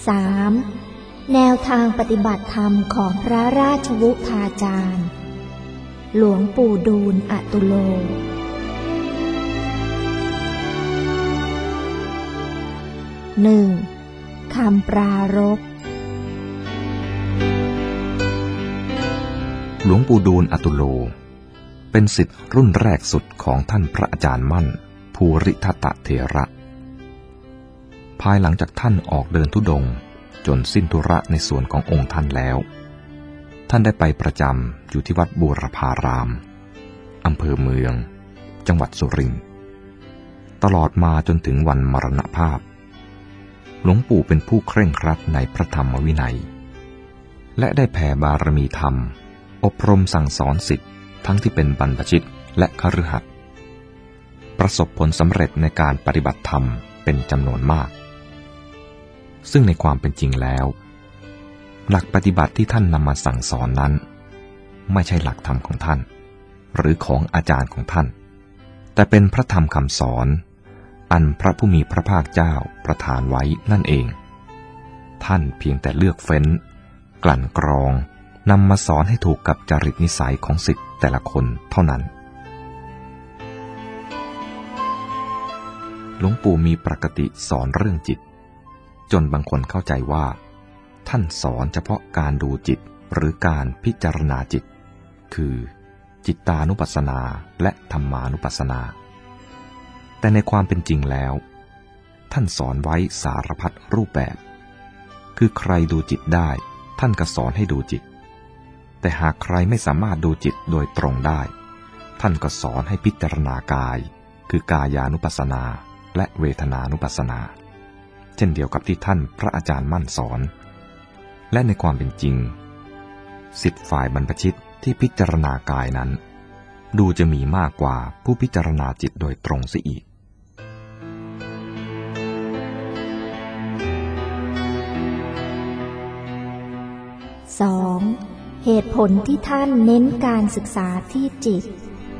3. แนวทางปฏิบัติธรรมของพระราชวุฒาจารย์หลวงปู่ดูลย์อตุโล 1. คำปรารภหลวงปู่ดูลย์อตุโลเป็นศิษย์รุ่นแรกสุดของท่านพระอาจารย์มั่นภูริทัตตเถระภายหลังจากท่านออกเดินธุดงค์จนสิ้นธุระในส่วนขององค์ท่านแล้วท่านได้ไปประจำอยู่ที่วัดบูรพารามอำเภอเมืองจังหวัดสุรินทร์ตลอดมาจนถึงวันมรณภาพหลวงปู่เป็นผู้เคร่งครัดในพระธรรมวินัยและได้แผ่บารมีธรรมอบรมสั่งสอนศิษย์ทั้งที่เป็นบรรพชิตและคฤหัสถ์ประสบผลสำเร็จในการปฏิบัติธรรมเป็นจำนวนมากซึ่งในความเป็นจริงแล้วหลักปฏิบัติที่ท่านนำมาสั่งสอนนั้นไม่ใช่หลักธรรมของท่านหรือของอาจารย์ของท่านแต่เป็นพระธรรมคำสอนอันพระผู้มีพระภาคเจ้าประทานไว้นั่นเองท่านเพียงแต่เลือกเฟ้นกลั่นกรองนำมาสอนให้ถูกกับจริตนิสัยของศิษย์แต่ละคนเท่านั้นหลวงปู่มีปกติสอนเรื่องจิตจนบางคนเข้าใจว่าท่านสอนเฉพาะการดูจิตหรือการพิจารณาจิตคือจิตตานุปัสสนาและธรรมานุปัสสนาแต่ในความเป็นจริงแล้วท่านสอนไว้สารพัดรูปแบบคือใครดูจิตได้ท่านก็สอนให้ดูจิตแต่หากใครไม่สามารถดูจิตโดยตรงได้ท่านก็สอนให้พิจารณากายคือกายานุปัสสนาและเวทนานุปัสสนาเช่นเดียวกับที่ท่านพระอาจารย์มั่นสอนและในความเป็นจริงศิษย์ฝ่ายบรรพชิตที่พิจารณากายนั้นดูจะมีมากกว่าผู้พิจารณาจิตโดยตรงเสียอีก 2. เหตุผลที่ท่านเน้นการศึกษาที่จิต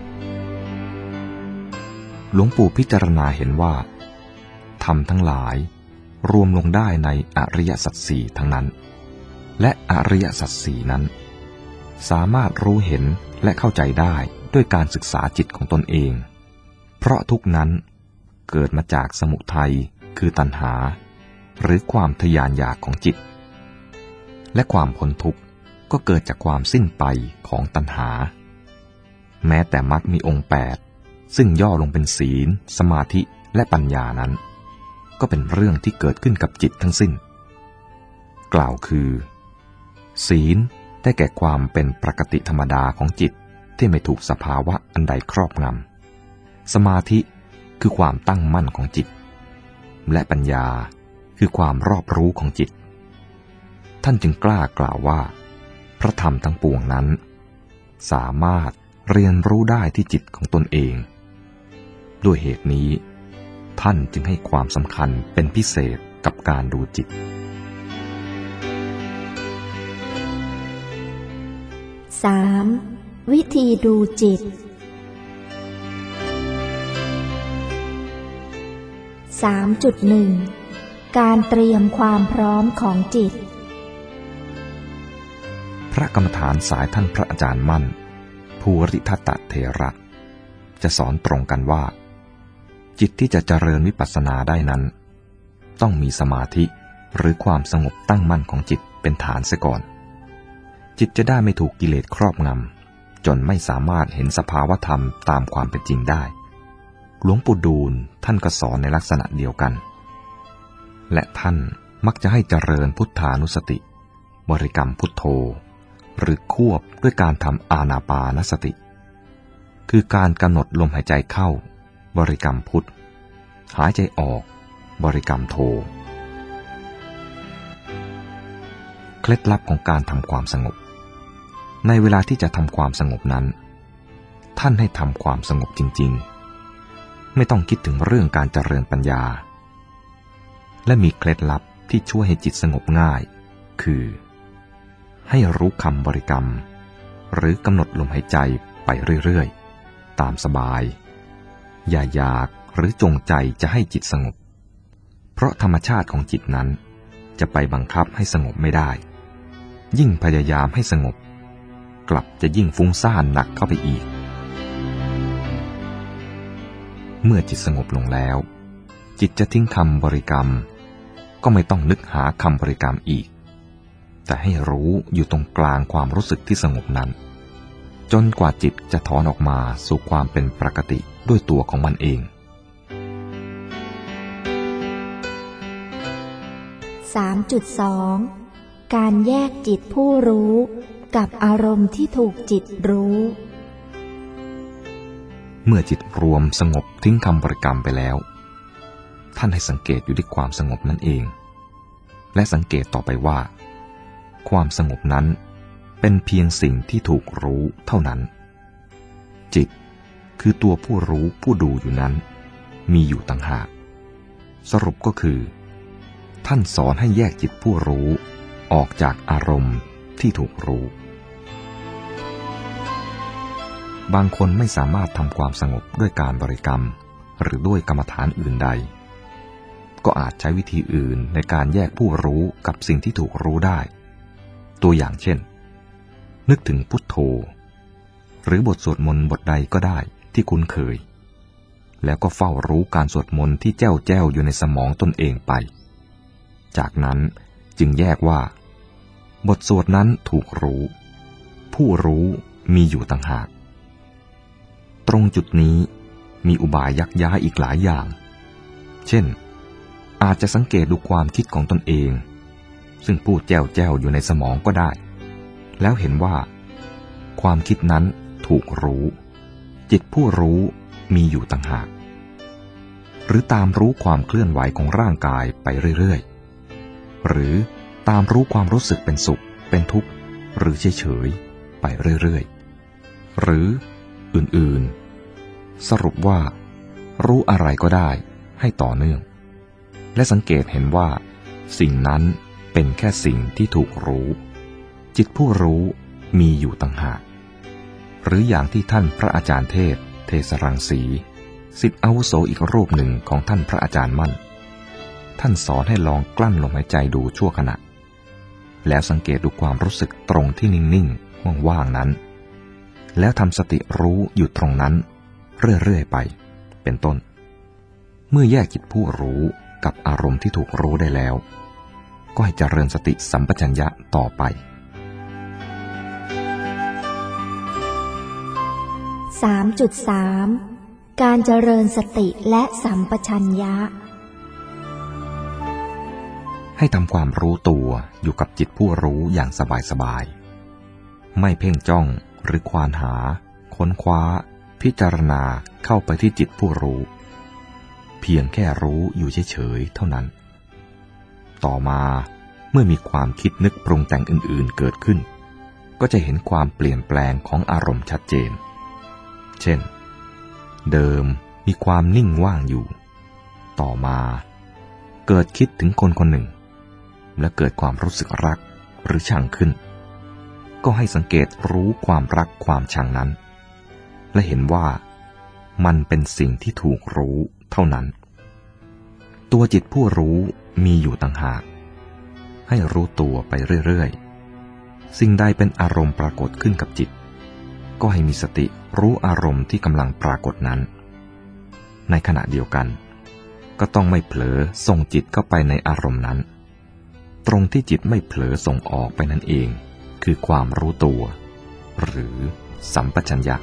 หลวงปู่พิจารณาเห็นว่าธรรมทั้งหลายรวมลงได้ในอริยสัจสี่ทั้งนั้นและอริยสัจสี่นั้นสามารถรู้เห็นและเข้าใจได้ด้วยการศึกษาจิตของตนเองเพราะทุกนั้นเกิดมาจากสมุทัยคือตัณหาหรือความทยานอยากของจิตและความพ้นทุกข์ก็เกิดจากความสิ้นไปของตัณหาแม้แต่มรรคมีองค์8ซึ่งย่อลงเป็นศีลสมาธิและปัญญานั้นก็เป็นเรื่องที่เกิดขึ้นกับจิตทั้งสิ้นกล่าวคือศีลได้แก่ความเป็นปกติธรรมดาของจิตที่ไม่ถูกสภาวะอันใดครอบงำสมาธิคือความตั้งมั่นของจิตและปัญญาคือความรอบรู้ของจิตท่านจึงกล้ากล่าวว่าพระธรรมทั้งปวงนั้นสามารถเรียนรู้ได้ที่จิตของตนเองด้วยเหตุนี้ท่านจึงให้ความสำคัญเป็นพิเศษกับการดูจิต 3. วิธีดูจิต 3.1 การเตรียมความพร้อมของจิตพระกรรมฐานสายท่านพระอาจารย์มั่นภูริทัตตเถระจะสอนตรงกันว่าจิตที่จะเจริญวิปัสสนาได้นั้นต้องมีสมาธิหรือความสงบตั้งมั่นของจิตเป็นฐานเสียก่อนจิตจะได้ไม่ถูกกิเลสครอบงำจนไม่สามารถเห็นสภาวธรรมตามความเป็นจริงได้หลวงปู่ดูลย์ท่านก็สอนในลักษณะเดียวกันและท่านมักจะให้เจริญพุทธานุสติบริกรรมพุทโธหรือควบด้วยการทำอานาปานสติคือการกำหนดลมหายใจเข้าบริกรรมพุทหายใจออกบริกรรมโธเคล็ดลับของการทำความสงบในเวลาที่จะทำความสงบนั้นท่านให้ทำความสงบจริงๆไม่ต้องคิดถึงเรื่องการเจริญปัญญาและมีเคล็ดลับที่ช่วยให้จิตสงบง่ายคือให้รู้คำบริกรรมหรือกำหนดลมหายใจไปเรื่อยๆตามสบายอย่าอยากหรือจงใจจะให้จิตสงบเพราะธรรมชาติของจิตนั้นจะไปบังคับให้สงบไม่ได้ยิ่งพยายามให้สงบกลับจะยิ่งฟุ้งซ่านหนักเข้าไปอีกเมื่อจิตสงบลงแล้วจิตจะทิ้งคำบริกรรมก็ไม่ต้องนึกหาคำบริกรรมอีกแต่ให้รู้อยู่ตรงกลางความรู้สึกที่สงบนั้นจนกว่าจิตจะถอนออกมาสู่ความเป็นปกติด้วยตัวของมันเอง 3.2 การแยกจิตผู้รู้กับอารมณ์ที่ถูกจิตรู้เมื่อจิตรวมสงบทิ้งคำบริกรรมไปแล้วท่านให้สังเกตอยู่ที่ความสงบนั่นเองและสังเกตต่อไปว่าความสงบนั้นเป็นเพียงสิ่งที่ถูกรู้เท่านั้นจิตคือตัวผู้รู้ผู้ดูอยู่นั้นมีอยู่ต่างหากสรุปก็คือท่านสอนให้แยกจิตผู้รู้ออกจากอารมณ์ที่ถูกรู้บางคนไม่สามารถทำความสงบด้วยการบริกรรมหรือด้วยกรรมฐานอื่นใดก็อาจใช้วิธีอื่นในการแยกผู้รู้กับสิ่งที่ถูกรู้ได้ตัวอย่างเช่นนึกถึงพุทโธหรือบทสวดมนต์บทใดก็ได้ที่คุ้นเคยแล้วก็เฝ้ารู้การสวดมนต์ที่แจ้วแจ้วอยู่ในสมองตนเองไปจากนั้นจึงแยกว่าบทสวดนั้นถูกรู้ผู้รู้มีอยู่ต่างหากตรงจุดนี้มีอุบายยักย้ายอีกหลายอย่างเช่นอาจจะสังเกตดูความคิดของตนเองซึ่งพูดแจ้วแจ้วอยู่ในสมองก็ได้แล้วเห็นว่าความคิดนั้นถูกรู้จิตผู้รู้มีอยู่ต่างหากหรือตามรู้ความเคลื่อนไหวของร่างกายไปเรื่อยๆหรือตามรู้ความรู้สึกเป็นสุขเป็นทุกข์หรือเฉยๆไปเรื่อยๆหรืออื่นๆสรุปว่ารู้อะไรก็ได้ให้ต่อเนื่องและสังเกตเห็นว่าสิ่งนั้นเป็นแค่สิ่งที่ถูกรู้จิตผู้รู้มีอยู่ต่างหากหรืออย่างที่ท่านพระอาจารย์เทศรังสีศิษย์อาวุโสอีกรูปหนึ่งของท่านพระอาจารย์มั่นท่านสอนให้ลองกลั้นลมหายใจดูชั่วขณะแล้วสังเกตดูความรู้สึกตรงที่นิ่งๆว่างๆนั้นแล้วทำสติรู้อยู่ตรงนั้นเรื่อยๆไปเป็นต้นเมื่อแยกจิตผู้รู้กับอารมณ์ที่ถูกรู้ได้แล้วก็ให้เจริญสติสัมปชัญญะต่อไป 3.3 การเจริญสติและสัมปชัญญะให้ทำความรู้ตัวอยู่กับจิตผู้รู้อย่างสบายๆไม่เพ่งจ้องหรือควานหาค้นคว้าพิจารณาเข้าไปที่จิตผู้รู้เพียงแค่รู้อยู่เฉยๆเท่านั้นต่อมาเมื่อมีความคิดนึกปรุงแต่งอื่นๆเกิดขึ้นก็จะเห็นความเปลี่ยนแปลงของอารมณ์ชัดเจนเช่นเดิมมีความนิ่งว่างอยู่ต่อมาเกิดคิดถึงคนคนหนึ่งและเกิดความรู้สึกรักหรือชังขึ้นก็ให้สังเกตรู้ความรักความชังนั้นและเห็นว่ามันเป็นสิ่งที่ถูกรู้เท่านั้นตัวจิตผู้รู้มีอยู่ต่างหากให้รู้ตัวไปเรื่อยๆสิ่งใดเป็นอารมณ์ปรากฏขึ้นกับจิตก็ให้มีสติรู้อารมณ์ที่กำลังปรากฏนั้นในขณะเดียวกันก็ต้องไม่เผลอส่งจิตเข้าไปในอารมณ์นั้นตรงที่จิตไม่เผลอส่งออกไปนั่นเองคือความรู้ตัวหรือสัมปชัญญะ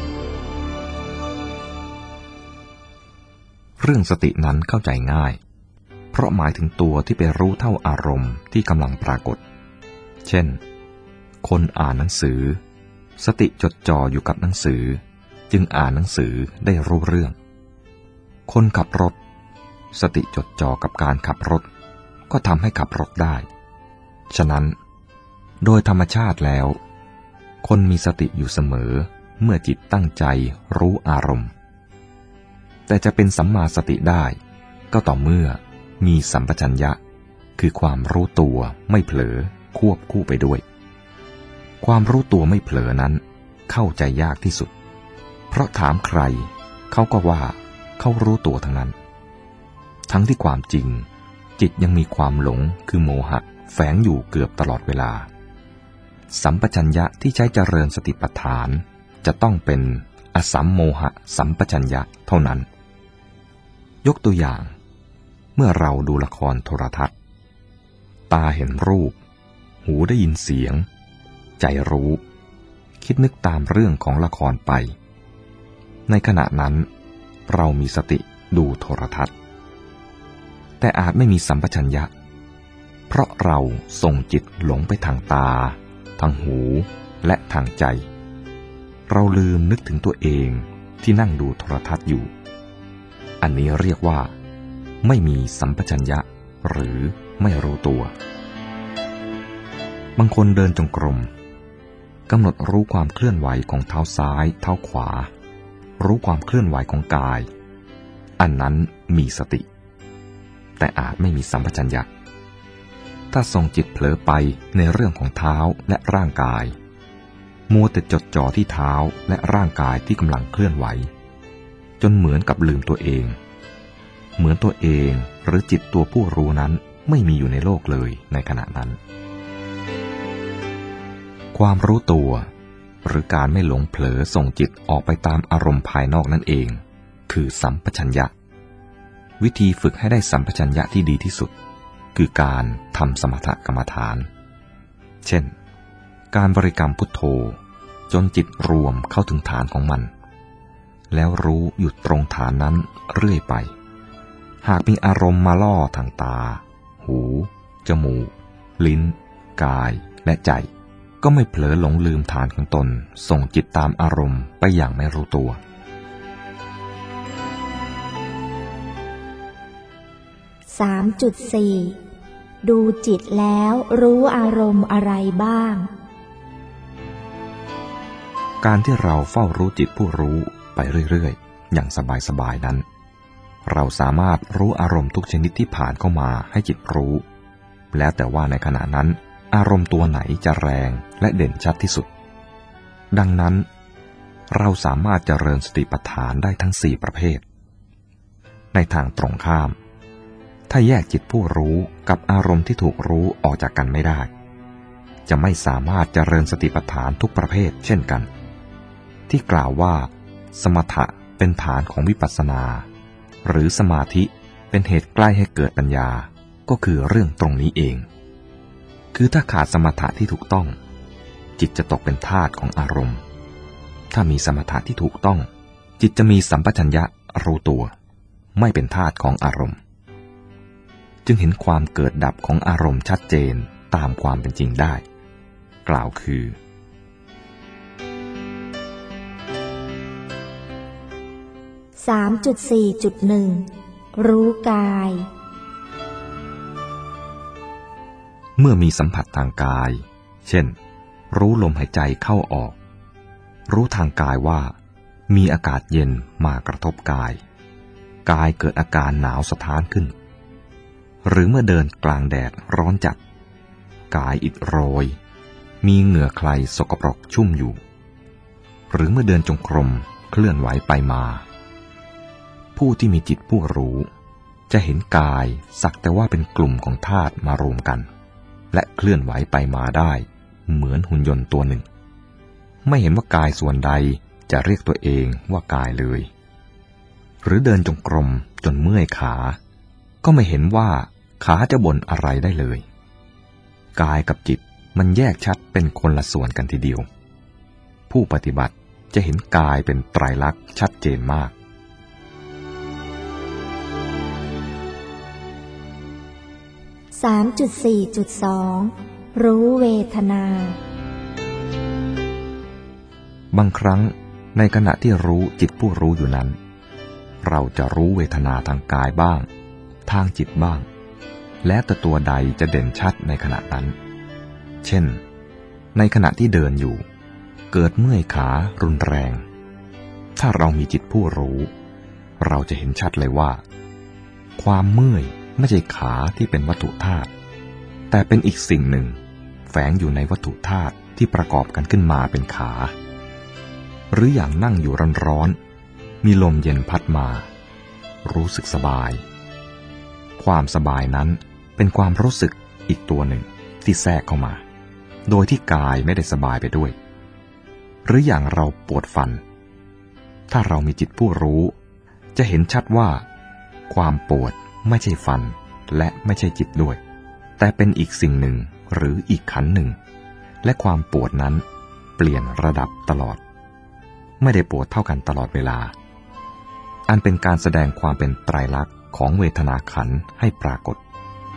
เรื่องสตินั้นเข้าใจง่ายเพราะหมายถึงตัวที่ไปรู้เท่าอารมณ์ที่กำลังปรากฏเช่นคนอ่านหนังสือสติจดจ่ออยู่กับหนังสือจึงอ่านหนังสือได้รู้เรื่องคนขับรถสติจดจ่อกับการขับรถก็ทำให้ขับรถได้ฉะนั้นโดยธรรมชาติแล้วคนมีสติอยู่เสมอเมื่อจิตตั้งใจรู้อารมณ์แต่จะเป็นสัมมาสติได้ก็ต่อเมื่อมีสัมปชัญญะคือความรู้ตัวไม่เผลอควบคู่ไปด้วยความรู้ตัวไม่เผลอนั้นเข้าใจยากที่สุดเพราะถามใครเขาก็ว่าเขารู้ตัวทั้งนั้นทั้งที่ความจริงจิตยังมีความหลงคือโมหะแฝงอยู่เกือบตลอดเวลาสัมปชัญญะที่ใช้เจริญสติปัฏฐานจะต้องเป็นอสัมโมหะสัมปชัญญะเท่านั้นยกตัวอย่างเมื่อเราดูละครโทรทัศน์ตาเห็นรูปหูได้ยินเสียงใจรู้คิดนึกตามเรื่องของละครไปในขณะนั้นเรามีสติดูโทรทัศน์แต่อาจไม่มีสัมปชัญญะเพราะเราส่งจิตหลงไปทางตาทางหูและทางใจเราลืมนึกถึงตัวเองที่นั่งดูโทรทัศน์อยู่อันนี้เรียกว่าไม่มีสัมปชัญญะหรือไม่รู้ตัวบางคนเดินจงกรมกำหนดรู้ความเคลื่อนไหวของเท้าซ้ายเท้าขวารู้ความเคลื่อนไหวของกายอันนั้นมีสติแต่อาจไม่มีสัมปชัญญะถ้าส่งจิตเผลอไปในเรื่องของเท้าและร่างกายมัวแต่จดจ่อที่เท้าและร่างกายที่กำลังเคลื่อนไหวจนเหมือนกับลืมตัวเองเหมือนตัวเองหรือจิตตัวผู้รู้นั้นไม่มีอยู่ในโลกเลยในขณะนั้นความรู้ตัวหรือการไม่หลงเผลอส่งจิตออกไปตามอารมณ์ภายนอกนั่นเองคือสัมปชัญญะวิธีฝึกให้ได้สัมปชัญญะที่ดีที่สุดคือการทำสมถกรรมฐานเช่นการบริกรรมพุทโธจนจิตรวมเข้าถึงฐานของมันแล้วรู้อยู่ตรงฐานนั้นเรื่อยไปหากมีอารมณ์มาล่อทางตาหูจมูกลิ้นกายและใจก็ไม่เผลอหลงลืมฐานของตนส่งจิตตามอารมณ์ไปอย่างไม่รู้ตัว 3.4 ดูจิตแล้วรู้อารมณ์อะไรบ้างการที่เราเฝ้ารู้จิตผู้รู้ไปเรื่อยๆอย่างสบายๆนั้นเราสามารถรู้อารมณ์ทุกชนิดที่ผ่านเข้ามาให้จิตรู้แล้วแต่ว่าในขณะนั้นอารมณ์ตัวไหนจะแรงและเด่นชัดที่สุดดังนั้นเราสามารถเจริญสติปัฏฐานได้ทั้ง4ประเภทในทางตรงข้ามถ้าแยกจิตผู้รู้กับอารมณ์ที่ถูกรู้ออกจากกันไม่ได้จะไม่สามารถเจริญสติปัฏฐานทุกประเภทเช่นกันที่กล่าวว่าสมถะเป็นฐานของวิปัสสนาหรือสมาธิเป็นเหตุใกล้ให้เกิดปัญญาก็คือเรื่องตรงนี้เองคือถ้าขาดสมถะที่ถูกต้องจิตจะตกเป็นทาสของอารมณ์ถ้ามีสมถะที่ถูกต้องจิตจะมีสัมปชัญญะรู้ตัวไม่เป็นทาสของอารมณ์จึงเห็นความเกิดดับของอารมณ์ชัดเจนตามความเป็นจริงได้กล่าวคือ 3.4.1 รู้กายเมื่อมีสัมผัสทางกายเช่นรู้ลมหายใจเข้าออกรู้ทางกายว่ามีอากาศเย็นมากระทบกายกายเกิดอาการหนาวสะท้านขึ้นหรือเมื่อเดินกลางแดดร้อนจัดกายอิดโรยมีเหงื่อใครสกปรกชุ่มอยู่หรือเมื่อเดินจงกรมเคลื่อนไหวไปมาผู้ที่มีจิตผู้รู้จะเห็นกายสักแต่ว่าเป็นกลุ่มของธาตุมารวมกันและเคลื่อนไหวไปมาได้เหมือนหุ่นยนต์ตัวหนึ่งไม่เห็นว่ากายส่วนใดจะเรียกตัวเองว่ากายเลยหรือเดินจงกรมจนเมื่อยขาก็ไม่เห็นว่าขาจะบ่นอะไรได้เลยกายกับจิตมันแยกชัดเป็นคนละส่วนกันทีเดียวผู้ปฏิบัติจะเห็นกายเป็นไตรลักษณ์ชัดเจนมาก 3.4.2 รู้เวทนาบางครั้งในขณะที่รู้จิตผู้รู้อยู่นั้นเราจะรู้เวทนาทางกายบ้างทางจิตบ้างแล้วแต่ตัวใดจะเด่นชัดในขณะนั้นเช่นในขณะที่เดินอยู่เกิดเมื่อยขารุนแรงถ้าเรามีจิตผู้รู้เราจะเห็นชัดเลยว่าความเมื่อยไม่ใช่ขาที่เป็นวัตถุธาตุแต่เป็นอีกสิ่งหนึ่งแฝงอยู่ในวัตถุธาตุที่ประกอบกันขึ้นมาเป็นขาหรืออย่างนั่งอยู่ร้อนๆมีลมเย็นพัดมารู้สึกสบายความสบายนั้นเป็นความรู้สึกอีกตัวหนึ่งที่แทรกเข้ามาโดยที่กายไม่ได้สบายไปด้วยหรืออย่างเราปวดฟันถ้าเรามีจิตผู้รู้จะเห็นชัดว่าความปวดไม่ใช่ฟันและไม่ใช่จิตด้วยแต่เป็นอีกสิ่งหนึ่งหรืออีกขันหนึ่งและความปวดนั้นเปลี่ยนระดับตลอดไม่ได้ปวดเท่ากันตลอดเวลาอันเป็นการแสดงความเป็นไตรลักษณ์ของเวทนาขันธ์ให้ปรากฏ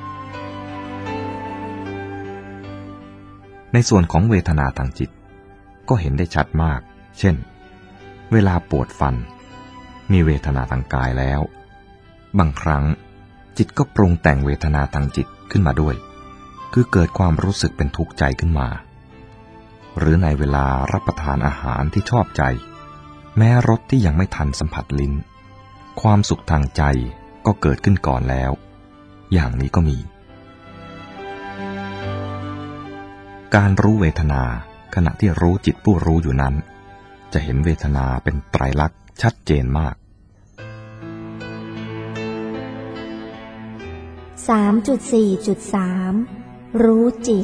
ในส่วนของเวทนาทางจิตก็เห็นได้ชัดมากเช่นเวลาปวดฟันมีเวทนาทางกายแล้วบางครั้งจิตก็ปรุงแต่งเวทนาทางจิตขึ้นมาด้วยคือเกิดความรู้สึกเป็นทุกข์ใจขึ้นมาหรือในเวลารับประทานอาหารที่ชอบใจแม้รสที่ยังไม่ทันสัมผัสลิ้นความสุขทางใจก็เกิดขึ้นก่อนแล้วอย่างนี้ก็มีการรู้เวทนาขณะที่รู้จิตผู้รู้อยู่นั้นจะเห็นเวทนาเป็นไตรลักษณ์ชัดเจนมาก 3.4.3 รู้จิต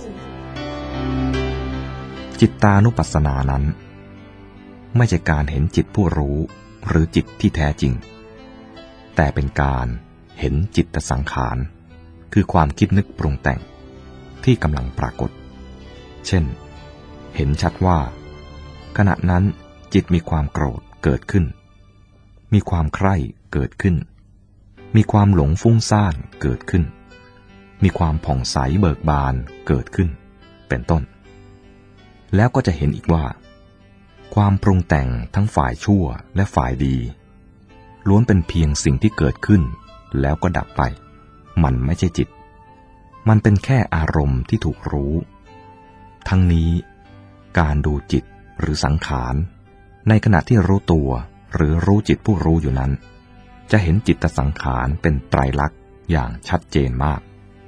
จิตตานุปัสสนานั้นไม่ใช่การเห็นจิตผู้รู้หรือจิตที่แท้จริงแต่เป็นการเห็นจิตสังขารคือความคิดนึกปรุงแต่งที่กำลังปรากฏเช่นเห็นชัดว่าขณะนั้นจิตมีความโกรธเกิดขึ้นมีความใคร่เกิดขึ้นมีความหลงฟุ้งซ่านเกิดขึ้นมีความผ่องใสเบิกบานเกิดขึ้นเป็นต้นแล้วก็จะเห็นอีกว่าความปรุงแต่งทั้งฝ่ายชั่วและฝ่ายดีล้วนเป็นเพียงสิ่งที่เกิดขึ้นแล้วก็ดับไปมันไม่ใช่จิตมันเป็นแค่อารมณ์ที่ถูกรู้ทั้งนี้การดูจิตหรือสังขารในขณะที่รู้ตัวหรือรู้จิตผู้รู้อยู่นั้นจะเห็นจิตสังขารเป็นไตรลักษณ์อย่างชัดเจนมาก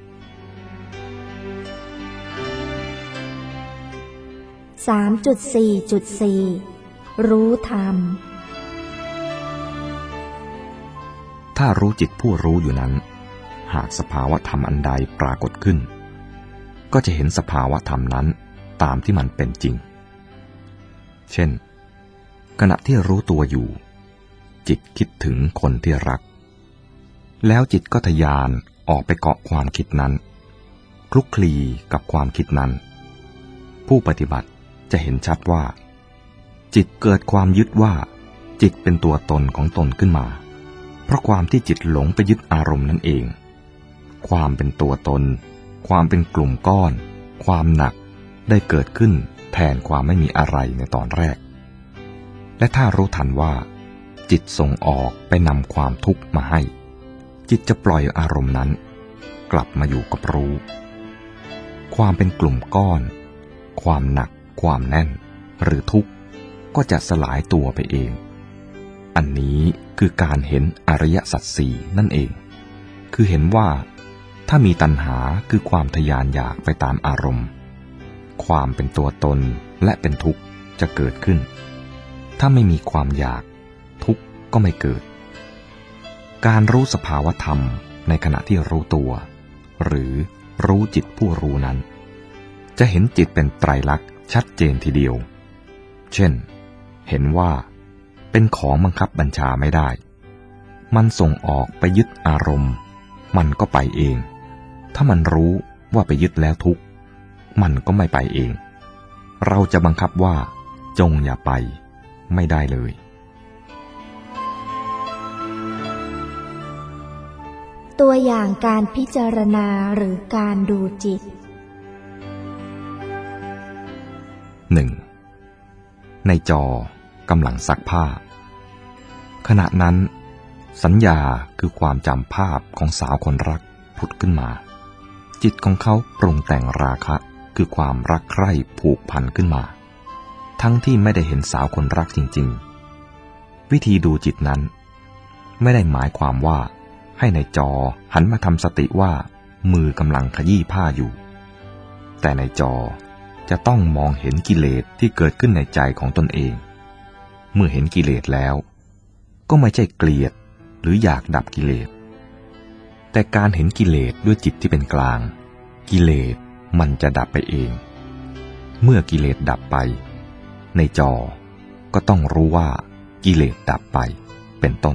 3.4.4 รู้ธรรมถ้ารู้จิตผู้รู้อยู่นั้นหากสภาวะธรรมอันใดปรากฏขึ้นก็จะเห็นสภาวะธรรมนั้นตามที่มันเป็นจริงเช่นขณะที่รู้ตัวอยู่จิตคิดถึงคนที่รักแล้วจิตก็ทะยานออกไปเกาะความคิดนั้นคลุกคลีกับความคิดนั้นผู้ปฏิบัติจะเห็นชัดว่าจิตเกิดความยึดว่าจิตเป็นตัวตนของตนขึ้นมาเพราะความที่จิตหลงไปยึดอารมณ์นั่นเองความเป็นตัวตนความเป็นกลุ่มก้อนความหนักได้เกิดขึ้นแทนความไม่มีอะไรในตอนแรกและถ้ารู้ทันว่าจิตส่งออกไปนำความทุกข์มาให้จิตจะปล่อยอารมณ์นั้นกลับมาอยู่กับรู้ความเป็นกลุ่มก้อนความหนักความแน่นหรือทุกข์ก็จะสลายตัวไปเองอันนี้คือการเห็นอริยสัจสี่นั่นเองคือเห็นว่าถ้ามีตัณหาคือความทยานอยากไปตามอารมณ์ความเป็นตัวตนและเป็นทุกข์จะเกิดขึ้นถ้าไม่มีความอยากทุกข์ก็ไม่เกิดการรู้สภาวธรรมในขณะที่รู้ตัวหรือรู้จิตผู้รู้นั้นจะเห็นจิตเป็นไตรลักษณ์ชัดเจนทีเดียวเช่นเห็นว่าเป็นของบังคับบัญชาไม่ได้มันส่งออกไปยึดอารมณ์มันก็ไปเองถ้ามันรู้ว่าไปยึดแล้วทุกข์มันก็ไม่ไปเองเราจะบังคับว่าจงอย่าไปไม่ได้เลยตัวอย่างการพิจารณาหรือการดูจิต 1. ในจอกำลังซักผ้าขณะนั้นสัญญาคือความจำภาพของสาวคนรักผุดขึ้นมาจิตของเขาปรุงแต่งราคะคือความรักใคร่ผูกพันขึ้นมาทั้งที่ไม่ได้เห็นสาวคนรักจริงๆวิธีดูจิตนั้นไม่ได้หมายความว่าให้ในจอหันมาทำสติว่ามือกำลังขยี้ผ้าอยู่แต่ในจอจะต้องมองเห็นกิเลสที่เกิดขึ้นในใจของตนเองเมื่อเห็นกิเลสแล้วก็ไม่ใช่เกลียดหรืออยากดับกิเลสแต่การเห็นกิเลสด้วยจิตที่เป็นกลางกิเลสมันจะดับไปเองเมื่อกิเลสดับไปในจอก็ต้องรู้ว่ากิเลสดับไปเป็นต้น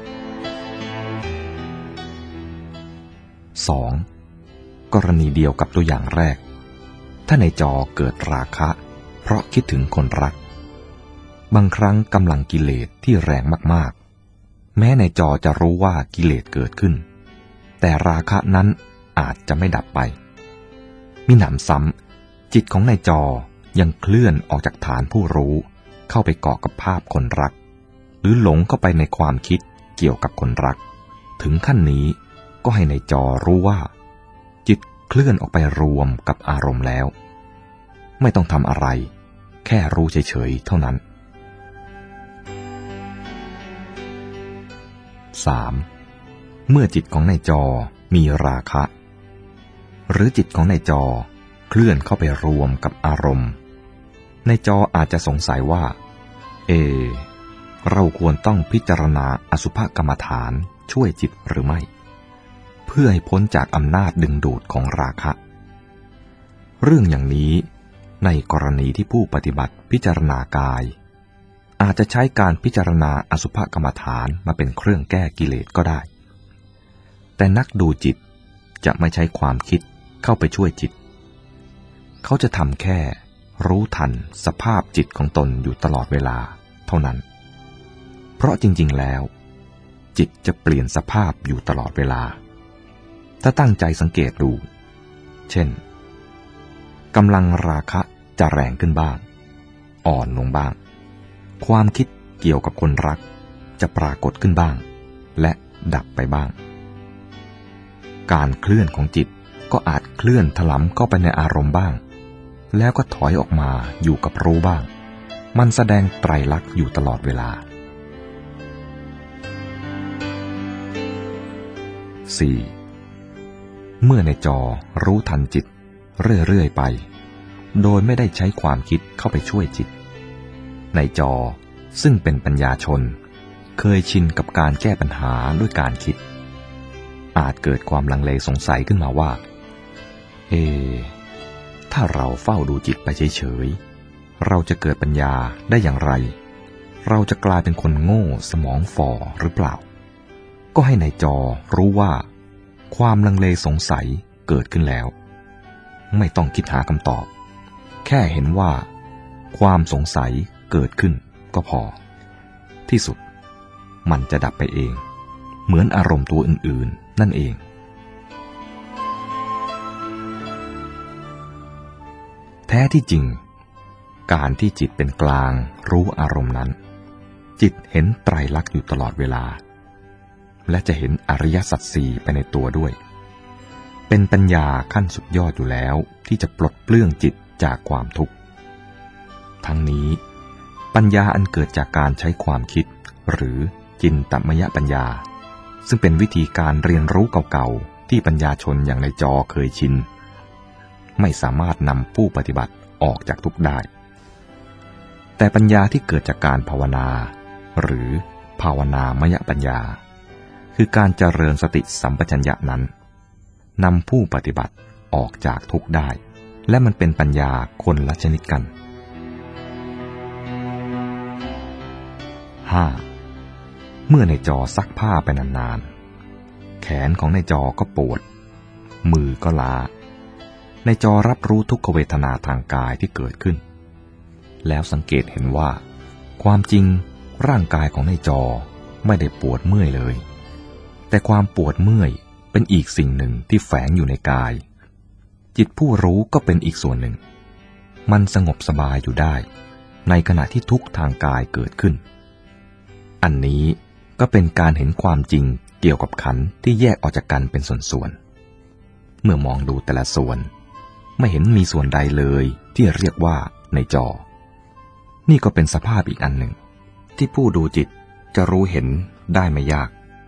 2. กรณีเดียวกับตัวอย่างแรกถ้าในจอเกิดราคะเพราะคิดถึงคนรักบางครั้งกำลังกิเลสที่แรงมากๆแม้ในจอจะรู้ว่ากิเลสเกิดขึ้นแต่ราคะนั้นอาจจะไม่ดับไปมิหนำซ้ำจิตของในจอยังเคลื่อนออกจากฐานผู้รู้เข้าไปเกาะกับภาพคนรักหรือหลงเข้าไปในความคิดเกี่ยวกับคนรักถึงขั้นนี้ก็ให้ในจอรู้ว่าจิตเคลื่อนออกไปรวมกับอารมณ์แล้วไม่ต้องทำอะไรแค่รู้เฉยๆเท่านั้น 3. เมื่อจิตของในจอมีราคะหรือจิตของในจอเคลื่อนเข้าไปรวมกับอารมณ์ในจออาจจะสงสัยว่าเราควรต้องพิจารณาอสุภกรรมฐานช่วยจิตหรือไม่เพื่อให้พ้นจากอำนาจดึงดูดของราคะเรื่องอย่างนี้ในกรณีที่ผู้ปฏิบัติพิจารณากายอาจจะใช้การพิจารณาอสุภกรรมฐานมาเป็นเครื่องแก้กิเลสก็ได้แต่นักดูจิตจะไม่ใช้ความคิดเข้าไปช่วยจิตเขาจะทำแค่รู้ทันสภาพจิตของตนอยู่ตลอดเวลาเท่านั้นเพราะจริงๆแล้วจิตจะเปลี่ยนสภาพอยู่ตลอดเวลาถ้าตั้งใจสังเกตดูเช่นกำลังราคะจะแรงขึ้นบ้างอ่อนลงบ้างความคิดเกี่ยวกับคนรักจะปรากฏขึ้นบ้างและดับไปบ้างการเคลื่อนของจิตก็อาจเคลื่อนถลำเข้าไปในอารมณ์บ้างแล้วก็ถอยออกมาอยู่กับรู้บ้างมันแสดงไตรลักษณ์อยู่ตลอดเวลา 4. เมื่อในจอรู้ทันจิตเรื่อยๆไปโดยไม่ได้ใช้ความคิดเข้าไปช่วยจิตในจอซึ่งเป็นปัญญาชนเคยชินกับการแก้ปัญหาด้วยการคิดอาจเกิดความลังเลสงสัยขึ้นมาว่าถ้าเราเฝ้าดูจิตไปเฉยๆเราจะเกิดปัญญาได้อย่างไรเราจะกลายเป็นคนโง่สมองฝ่อหรือเปล่าก็ให้ในจอรู้ว่าความลังเลสงสัยเกิดขึ้นแล้วไม่ต้องคิดหาคำตอบแค่เห็นว่าความสงสัยเกิดขึ้นก็พอที่สุดมันจะดับไปเองเหมือนอารมณ์ตัวอื่นๆนั่นเองแท้ที่จริงการที่จิตเป็นกลางรู้อารมณ์นั้นจิตเห็นไตรลักษณ์อยู่ตลอดเวลาและจะเห็นอริยสัจสี่ไปในตัวด้วยเป็นปัญญาขั้นสุดยอดอยู่แล้วที่จะปลดเปลื้องจิตจากความทุกข์ทั้งนี้ปัญญาอันเกิดจากการใช้ความคิดหรือจินตมยปัญญาซึ่งเป็นวิธีการเรียนรู้เก่าๆที่ปัญญาชนอย่างในจอเคยชินไม่สามารถนำผู้ปฏิบัติออกจากทุกข์ได้แต่ปัญญาที่เกิดจากการภาวนาหรือภาวนามยปัญญาคือการเจริญสติสัมปชัญญะนั้นนำผู้ปฏิบัติออกจากทุกข์ได้และมันเป็นปัญญาคนละชนิดกัน 5. เมื่อในจอซักผ้าไปนานๆแขนของในจอก็ปวดมือก็ล้าในจอรับรู้ทุกขเวทนาทางกายที่เกิดขึ้นแล้วสังเกตเห็นว่าความจริงร่างกายของในจอไม่ได้ปวดเมื่อยเลยแต่ความปวดเมื่อยเป็นอีกสิ่งหนึ่งที่แฝงอยู่ในกายจิตผู้รู้ก็เป็นอีกส่วนหนึ่งมันสงบสบายอยู่ได้ในขณะที่ทุกข์ทางกายเกิดขึ้นอันนี้ก็เป็นการเห็นความจริงเกี่ยวกับขันธ์ที่แยกออกจากกันเป็นส่วนๆเมื่อมองดูแต่ละส่วนไม่เห็นมีส่วนใดเลยที่เรียกว่าในจอนี่ก็เป็นสภาพอีกอันหนึ่งที่ผู้ดูจิตจะรู้เห็นได้ไม่ยาก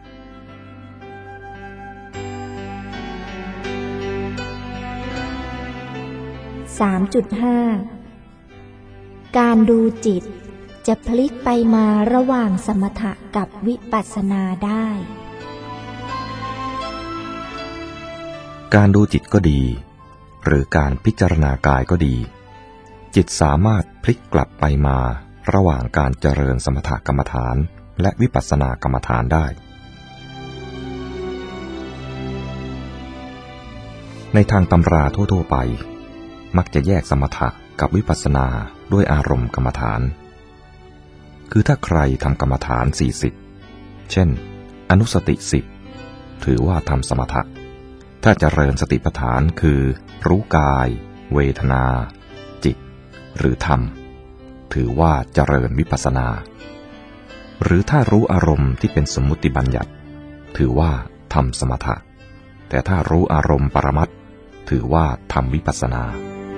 3.5 การดูจิตจะพลิกไปมาระหว่างสมถะกับวิปัสสนาได้การดูจิตก็ดีหรือการพิจารณากายก็ดีจิตสามารถพลิกกลับไปมาระหว่างการเจริญสมถกรรมฐานและวิปัสสนากรรมฐานได้ในทางตำราทั่วๆไปมักจะแยกสมถะกับวิปัสสนาด้วยอารมณ์กรรมฐานคือถ้าใครทำกรรมฐาน40เช่นอนุสติ10ถือว่าทำสมถะถ้าเจริญสติปัฏฐานคือรู้กายเวทนาจิตหรือธรรมถือว่าเจริญวิปัสสนาหรือถ้ารู้อารมณ์ที่เป็นสมมุติบัญญัติถือว่าทำสมถะแต่ถ้ารู้อารมณ์ปรมัตถ์ถือว่าทำวิปัสสนา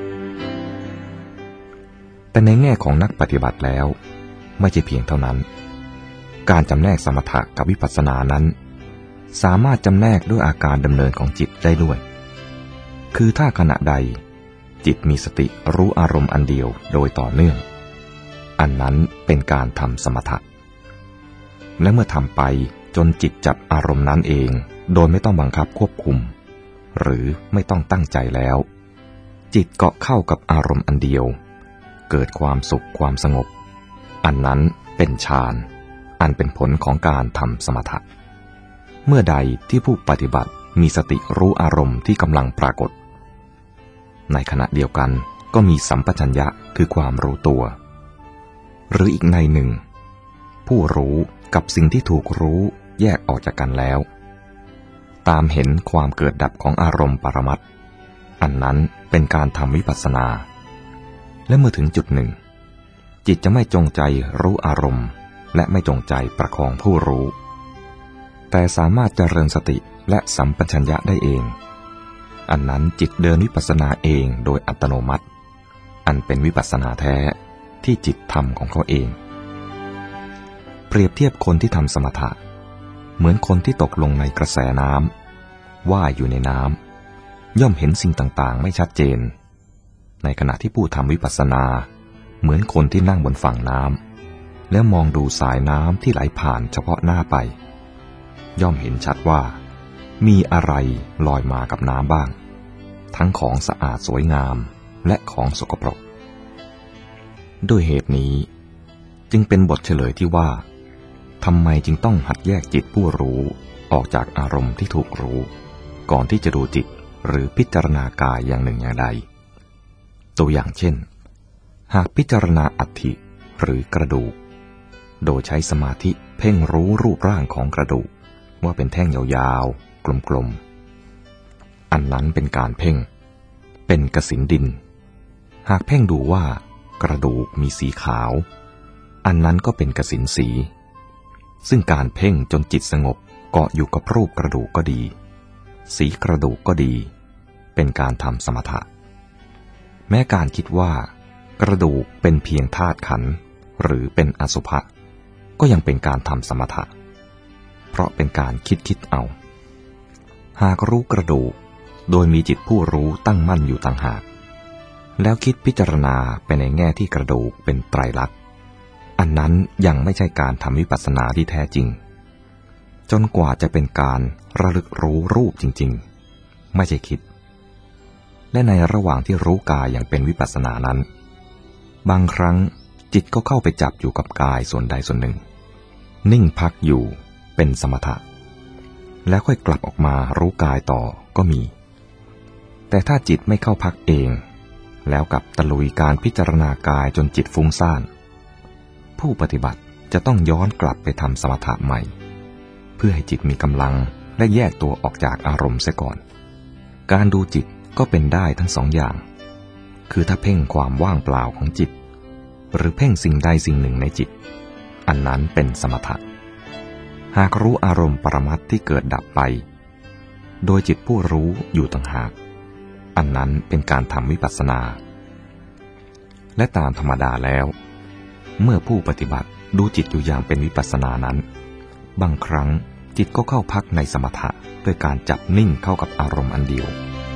แต่ในแง่ของนักปฏิบัติแล้วไม่ใช่เพียงเท่านั้นการจำแนกสมถะกับวิปัสสนานั้นสามารถจำแนกด้วยอาการดำเนินของจิตได้ด้วยคือถ้าขณะใดจิตมีสติรู้อารมณ์อันเดียวโดยต่อเนื่องอันนั้นเป็นการทำสมถะและเมื่อทำไปจนจิตจับอารมณ์นั้นเองโดยไม่ต้องบังคับควบคุมหรือไม่ต้องตั้งใจแล้วจิตเกาะเข้ากับอารมณ์อันเดียวเกิดความสุขความสงบอันนั้นเป็นฌานอันเป็นผลของการทำสมถะเมื่อใดที่ผู้ปฏิบัติมีสติรู้อารมณ์ที่กำลังปรากฏในขณะเดียวกันก็มีสัมปชัญญะคือความรู้ตัวหรืออีกในหนึ่งผู้รู้กับสิ่งที่ถูกรู้แยกออกจากกันแล้วตามเห็นความเกิดดับของอารมณ์ปรมัตถ์อันนั้นเป็นการทำวิปัสสนาและเมื่อถึงจุดหนึ่งจิตจะไม่จงใจรู้อารมณ์และไม่จงใจประคองผู้รู้แต่สามารถเจริญสติและสัมปชัญญะได้เองอันนั้นจิตเดินวิปัสสนาเองโดยอัตโนมัติอันเป็นวิปัสสนาแท้ที่จิตทำของเขาเองเปรียบเทียบคนที่ทำสมถะเหมือนคนที่ตกลงในกระแสน้ำว่ายอยู่ในน้ำย่อมเห็นสิ่งต่างๆไม่ชัดเจนในขณะที่ผู้ทำวิปัสสนาเหมือนคนที่นั่งบนฝั่งน้ำแล้วมองดูสายน้ำที่ไหลผ่านเฉพาะหน้าไปย่อมเห็นชัดว่ามีอะไรลอยมากับน้ำบ้างทั้งของสะอาดสวยงามและของสกปรกด้วยเหตุนี้จึงเป็นบทเฉลยที่ว่าทำไมจึงต้องหัดแยกจิตผู้รู้ออกจากอารมณ์ที่ถูกรู้ก่อนที่จะดูจิตหรือพิจารณากายอย่างหนึ่งอย่างใดตัวอย่างเช่นหากพิจารณาอัฐิหรือกระดูกโดยใช้สมาธิเพ่งรู้รูปร่างของกระดูกว่าเป็นแท่งยาวๆกลมๆอันนั้นเป็นการเพ่งเป็นกสิณดินหากเพ่งดูว่ากระดูกมีสีขาวอันนั้นก็เป็นกสิณสีซึ่งการเพ่งจนจิตสงบเกาะอยู่กับรูปกระดูกก็ดีสีกระดูกก็ดีเป็นการทำสมถะแม้การคิดว่ากระดูกเป็นเพียงธาตุขันธ์หรือเป็นอสุภะก็ยังเป็นการทำสมถะเพราะเป็นการคิดเอาหากรู้กระดูกโดยมีจิตผู้รู้ตั้งมั่นอยู่ต่างหากแล้วคิดพิจารณาไปในแง่ที่กระดูกเป็นไตรลักษณ์อันนั้นยังไม่ใช่การทำวิปัสสนาที่แท้จริงจนกว่าจะเป็นการระลึกรู้รูปจริงๆไม่ใช่คิดและในระหว่างที่รู้กายอย่างเป็นวิปัสสนานั้นบางครั้งจิตก็เข้าไปจับอยู่กับกายส่วนใดส่วนหนึ่งนิ่งพักอยู่เป็นสมถะแล้วค่อยกลับออกมารู้กายต่อก็มีแต่ถ้าจิตไม่เข้าพักเองแล้วกับตะลุยการพิจารณากายจนจิตฟุ้งซ่านผู้ปฏิบัติจะต้องย้อนกลับไปทำสมถะใหม่เพื่อให้จิตมีกำลังและแยกตัวออกจากอารมณ์เสียก่อนการดูจิตก็เป็นได้ทั้งสองอย่างคือถ้าเพ่งความว่างเปล่าของจิตหรือเพ่งสิ่งใดสิ่งหนึ่งในจิตอันนั้นเป็นสมถะหากรู้อารมณ์ปรมัตถ์ที่เกิดดับไปโดยจิตผู้รู้อยู่ต่างหากอันนั้นเป็นการทำวิปัสสนาและตามธรรมดาแล้วเมื่อผู้ปฏิบัติดูจิตอยู่อย่างเป็นวิปัสสนานั้นบางครั้งจิตก็เข้าพักในสมถะด้วยการจับนิ่งเข้ากับอารมณ์อันเดียว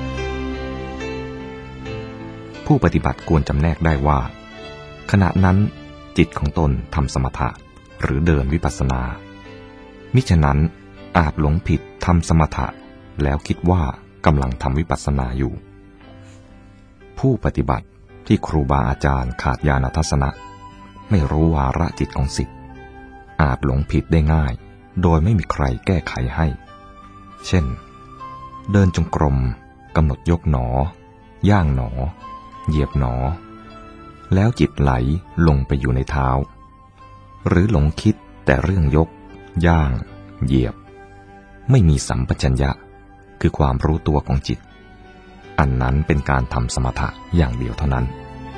ผู้ปฏิบัติควรจำแนกได้ว่าขณะนั้นจิตของตนทำสมถะหรือเดินวิปัสสนามิฉะนั้นอาจหลงผิดทำสมถะแล้วคิดว่ากำลังทำวิปัสสนาอยู่ ผู้ปฏิบัติที่ครูบาอาจารย์ขาดญาณทัศนะไม่รู้วาระจิตของศิษย์อาจหลงผิดได้ง่ายโดยไม่มีใครแก้ไขให้เช่นเดินจงกรมกำหนดยกหนอย่างหนอเหยียบหนอแล้วจิตไหลลงไปอยู่ในเท้าหรือหลงคิดแต่เรื่องยกย่างเหยียบไม่มีสัมปชัญญะคือความรู้ตัวของจิตอันนั้นเป็นการทำสมถะอย่างเดียวเท่านั้น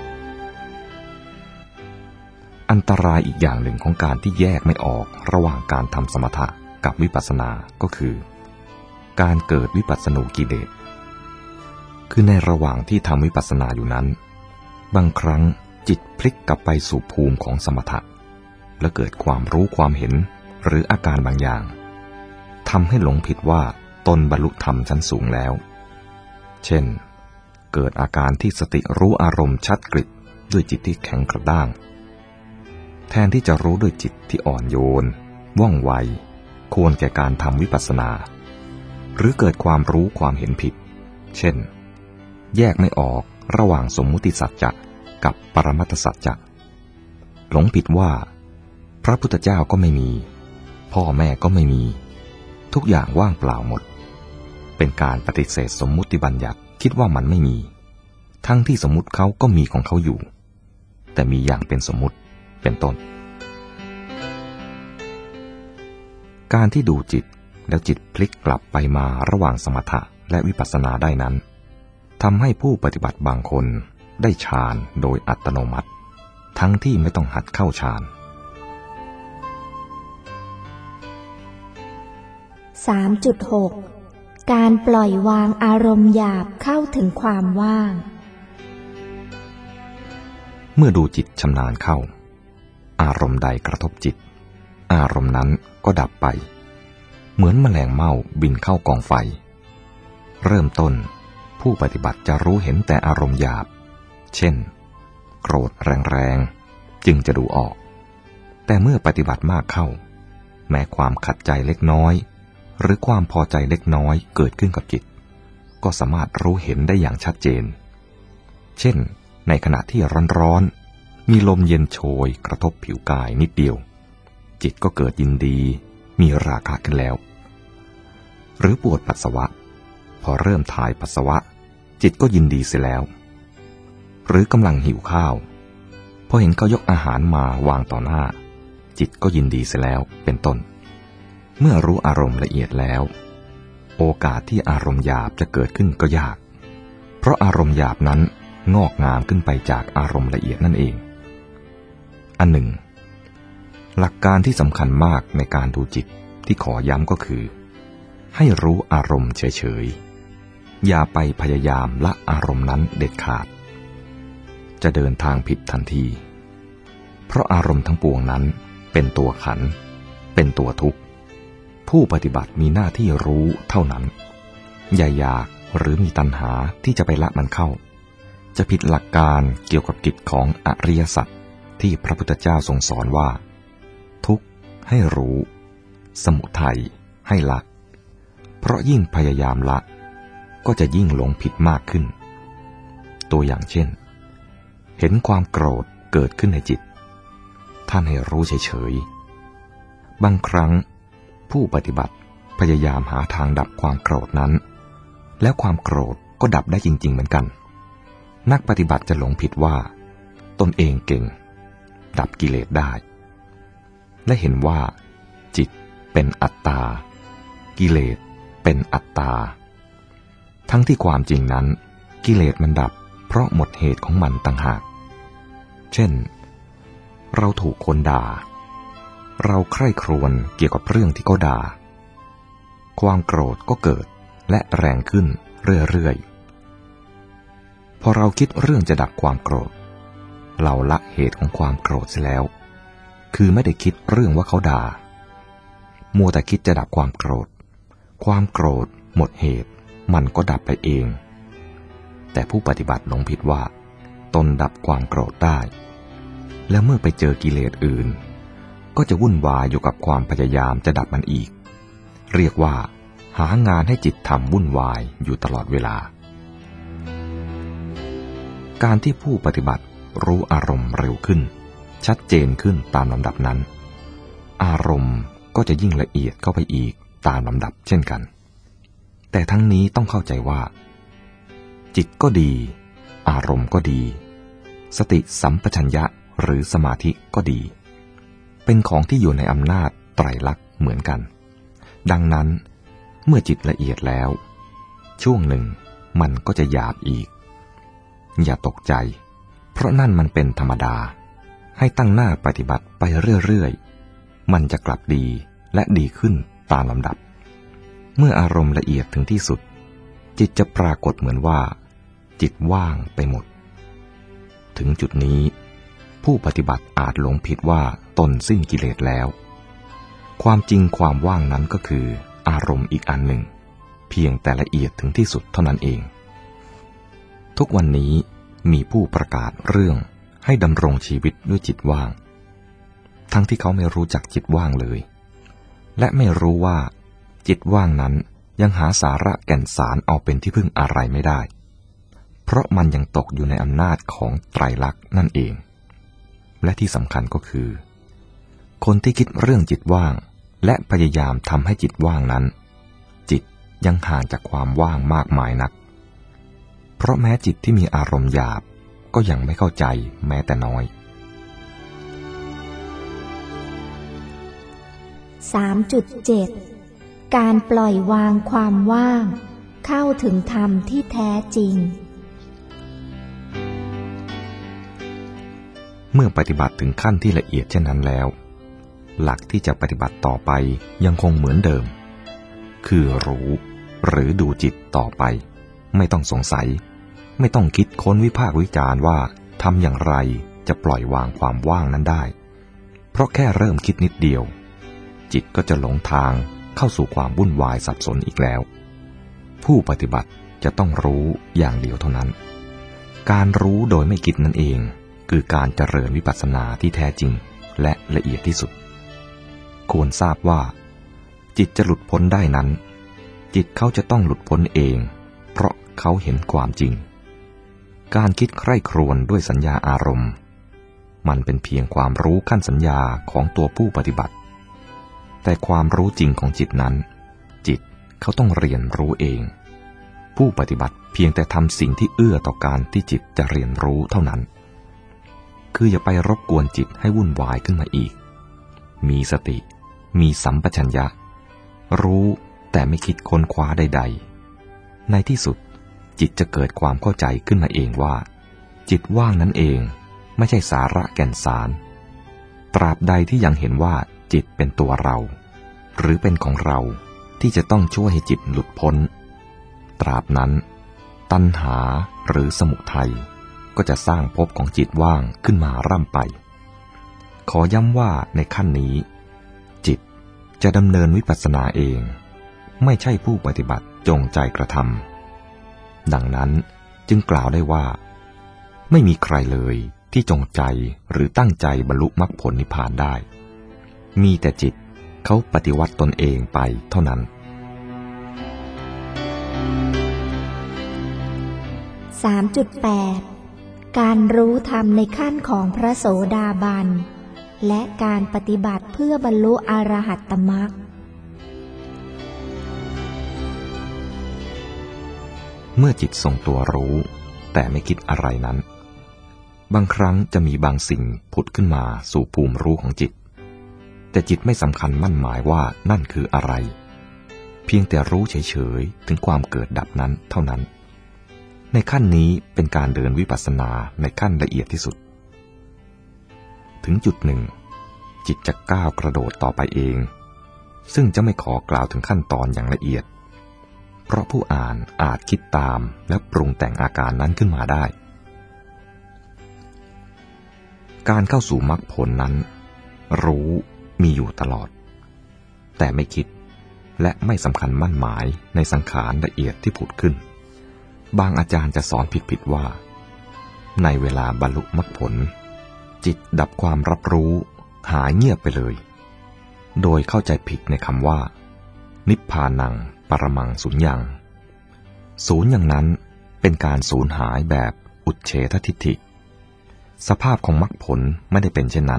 อันตรายอีกอย่างหนึ่งของการที่แยกไม่ออกระหว่างการทำสมถะกับวิปัสสนาก็คือการเกิดวิปัสสนูกิเลสคือในระหว่างที่ทำวิปัสสนาอยู่นั้นบางครั้งจิตพลิกกลับไปสู่ภูมิของสมถะและเกิดความรู้ความเห็นหรืออาการบางอย่างทำให้หลงผิดว่าตนบรรลุธรรมชั้นสูงแล้วเช่นเกิดอาการที่สติรู้อารมณ์ชัดกริบด้วยจิตที่แข็งกระด้างแทนที่จะรู้ด้วยจิตที่อ่อนโยนว่องไวควรแก่การทำวิปัสสนาหรือเกิดความรู้ความเห็นผิดเช่นแยกไม่ออกระหว่างสมมุติสัจจะกับปรมัตถสัจจะหลงผิดว่าพระพุทธเจ้าก็ไม่มีพ่อแม่ก็ไม่มีทุกอย่างว่างเปล่าหมดเป็นการปฏิเสธสมมุติบัญญัติคิดว่ามันไม่มีทั้งที่สมมุติเขาก็มีของเขาอยู่แต่มีอย่างเป็นสมมุติเป็นต้นการที่ดูจิตแล้วจิตพลิกกลับไปมาระหว่างสมถะและวิปัสสนาได้นั้นทำให้ผู้ปฏิบัติบางคนได้ฌานโดยอัตโนมัติทั้งที่ไม่ต้องหัดเข้าฌาน 3.6 การปล่อยวางอารมณ์หยาบเข้าถึงความว่างเมื่อดูจิตชำนาญเข้าอารมณ์ใดกระทบจิตอารมณ์นั้นก็ดับไปเหมือนแมลงเม่าบินเข้ากองไฟเริ่มต้นผู้ปฏิบัติจะรู้เห็นแต่อารมณ์หยาบเช่นโกรธแรงๆจึงจะดูออกแต่เมื่อปฏิบัติมากเข้าแม้ความขัดใจเล็กน้อยหรือความพอใจเล็กน้อยเกิดขึ้นกับจิตก็สามารถรู้เห็นได้อย่างชัดเจนเช่นในขณะที่ร้อนๆมีลมเย็นโชยกระทบผิวกายนิดเดียวจิตก็เกิดยินดีมีราคะขึ้นแล้วหรือปวดปัสสาวะพอเริ่มถ่ายปัสสาวะจิตก็ยินดีเสียแล้วหรือกำลังหิวข้าวพอเห็นเขายกอาหารมาวางต่อหน้าจิตก็ยินดีเสียแล้วเป็นต้นเมื่อรู้อารมณ์ละเอียดแล้วโอกาสที่อารมณ์หยาบจะเกิดขึ้นก็ยากเพราะอารมณ์หยาบนั้นงอกงามขึ้นไปจากอารมณ์ละเอียดนั่นเองอันหนึ่งหลักการที่สำคัญมากในการดูจิตที่ขอย้ำก็คือให้รู้อารมณ์เฉยๆอย่าไปพยายามละอารมณ์นั้นเด็ดขาดจะเดินทางผิดทันทีเพราะอารมณ์ทั้งปวงนั้นเป็นตัวขันธ์เป็นตัวทุกข์ผู้ปฏิบัติมีหน้าที่รู้เท่านั้นอย่าอยากหรือมีตัณหาที่จะไปละมันเข้าจะผิดหลักการเกี่ยวกับกิจของอริยสัจที่พระพุทธเจ้าทรงสอนว่าทุกข์ให้รู้สมุทัยให้ละเพราะยิ่งพยายามละก็จะยิ่งหลงผิดมากขึ้นตัวอย่างเช่นเห็นความโกรธเกิดขึ้นในจิตท่านให้รู้เฉยๆบางครั้งผู้ปฏิบัติพยายามหาทางดับความโกรธนั้นแล้วความโกรธก็ดับได้จริงๆเหมือนกันนักปฏิบัติจะหลงผิดว่าตนเองเก่งดับกิเลสได้และเห็นว่าจิตเป็นอัตตากิเลสเป็นอัตตาทั้งที่ความจริงนั้นกิเลสมันดับเพราะหมดเหตุของมันต่างหากเช่นเราถูกคนด่าเราใคร่ครวญเกี่ยวกับเรื่องที่เขาด่าความโกรธก็เกิดและแรงขึ้นเรื่อยๆพอเราคิดเรื่องจะดับความโกรธเราละเหตุของความโกรธเสียแล้วคือไม่ได้คิดเรื่องว่าเขาด่ามัวแต่คิดจะดับความโกรธความโกรธหมดเหตุมันก็ดับไปเองแต่ผู้ปฏิบัติหลงผิดว่าตนดับความโกรธได้แล้วเมื่อไปเจอกิเลสอื่นก็จะวุ่นวายอยู่กับความพยายามจะดับมันอีกเรียกว่าหางานให้จิตทำวุ่นวายอยู่ตลอดเวลาการที่ผู้ปฏิบัติรู้อารมณ์เร็วขึ้นชัดเจนขึ้นตามลำดับนั้นอารมณ์ก็จะยิ่งละเอียดเข้าไปอีกตามลำดับเช่นกันแต่ทั้งนี้ต้องเข้าใจว่าจิตก็ดีอารมณ์ก็ดีสติสัมปชัญญะหรือสมาธิก็ดีเป็นของที่อยู่ในอำนาจไตรลักษณ์เหมือนกันดังนั้นเมื่อจิตละเอียดแล้วช่วงหนึ่งมันก็จะหยาบอีกอย่าตกใจเพราะนั่นมันเป็นธรรมดาให้ตั้งหน้าปฏิบัติไปเรื่อยๆมันจะกลับดีและดีขึ้นตามลำดับเมื่ออารมณ์ละเอียดถึงที่สุดจิตจะปรากฏเหมือนว่าจิตว่างไปหมดถึงจุดนี้ผู้ปฏิบัติอาจหลงผิดว่าตนสิ้นกิเลสแล้วความจริงความว่างนั้นก็คืออารมณ์อีกอันหนึ่งเพียงแต่ละเอียดถึงที่สุดเท่านั้นเองทุกวันนี้มีผู้ประกาศเรื่องให้ดำรงชีวิตด้วยจิตว่างทั้งที่เขาไม่รู้จักจิตว่างเลยและไม่รู้ว่าจิตว่างนั้นยังหาสาระแก่นสารเอาเป็นที่พึ่งอะไรไม่ได้เพราะมันยังตกอยู่ในอำนาจของไตรลักษณ์นั่นเองและที่สำคัญก็คือคนที่คิดเรื่องจิตว่างและพยายามทำให้จิตว่างนั้นจิตยังห่างจากความว่างมากมายนักเพราะแม้จิตที่มีอารมณ์หยาบก็ยังไม่เข้าใจแม้แต่น้อย 3.7 การปล่อยวางความว่างเข้าถึงธรรมที่แท้จริงเมื่อปฏิบัติถึงขั้นที่ละเอียดเช่นนั้นแล้วหลักที่จะปฏิบัติต่อไปยังคงเหมือนเดิมคือรู้หรือดูจิตต่อไปไม่ต้องสงสัยไม่ต้องคิดค้นวิพากษ์วิจารณ์ว่าทำอย่างไรจะปล่อยวางความว่างนั้นได้เพราะแค่เริ่มคิดนิดเดียวจิตก็จะหลงทางเข้าสู่ความวุ่นวายสับสนอีกแล้วผู้ปฏิบัติจะต้องรู้อย่างเดียวเท่านั้นการรู้โดยไม่คิดนั่นเองคือการเจริญวิปัสสนาที่แท้จริงและละเอียดที่สุดควรทราบว่าจิตจะหลุดพ้นได้นั้นจิตเขาจะต้องหลุดพ้นเองเพราะเขาเห็นความจริงการคิดใคร่ครวญด้วยสัญญาอารมณ์มันเป็นเพียงความรู้ขั้นสัญญาของตัวผู้ปฏิบัติแต่ความรู้จริงของจิตนั้นจิตเขาต้องเรียนรู้เองผู้ปฏิบัติเพียงแต่ทำสิ่งที่เอื้อต่อการที่จิตจะเรียนรู้เท่านั้นคืออย่าไปรบกวนจิตให้วุ่นวายขึ้นมาอีกมีสติมีสัมปชัญญะรู้แต่ไม่คิดค้นคว้าใดๆในที่สุดจิตจะเกิดความเข้าใจขึ้นมาเองว่าจิตว่างนั้นเองไม่ใช่สาระแก่นสารตราบใดที่ยังเห็นว่าจิตเป็นตัวเราหรือเป็นของเราที่จะต้องช่วยให้จิตหลุดพ้นตราบนั้นตัณหาหรือสมุทัยก็จะสร้างภพของจิตว่างขึ้นมาร่ำไปขอย้ำว่าในขั้นนี้จิตจะดำเนินวิปัสสนาเองไม่ใช่ผู้ปฏิบัติจงใจกระทำดังนั้นจึงกล่าวได้ว่าไม่มีใครเลยที่จงใจหรือตั้งใจบรรลุมรรคผลนิพพานได้มีแต่จิตเขาปฏิวัติตนเองไปเท่านั้น 3.8 การรู้ธรรมในขั้นของพระโสดาบันและการปฏิบัติเพื่อบรรลุอรหัตตมรรคเมื่อจิตทรงตัวรู้แต่ไม่คิดอะไรนั้นบางครั้งจะมีบางสิ่งผุดขึ้นมาสู่ภูมิรู้ของจิตแต่จิตไม่สำคัญมั่นหมายว่านั่นคืออะไรเพียงแต่รู้เฉยๆถึงความเกิดดับนั้นเท่านั้นในขั้นนี้เป็นการเดินวิปัสสนาในขั้นละเอียดที่สุดถึงจุดหนึ่งจิตจะก้าวกระโดดต่อไปเองซึ่งจะไม่ขอกล่าวถึงขั้นตอนอย่างละเอียดเพราะผู้อ่านอาจคิดตามและปรุงแต่งอาการนั้นขึ้นมาได้การเข้าสู่มรรคผลนั้นรู้มีอยู่ตลอดแต่ไม่คิดและไม่สำคัญมั่นหมายในสังขารละเอียดที่ผุดขึ้นบางอาจารย์จะสอนผิดๆว่าในเวลาบรรลุมรรคผลจิตดับความรับรู้หายเงียบไปเลยโดยเข้าใจผิดในคำว่านิพพานังปรมังสุญญังศูนย์อย่างนั้นเป็นการสูญหายแบบอุเฉททิฏฐิสภาพของมรรคผลไม่ได้เป็นเช่นนั้น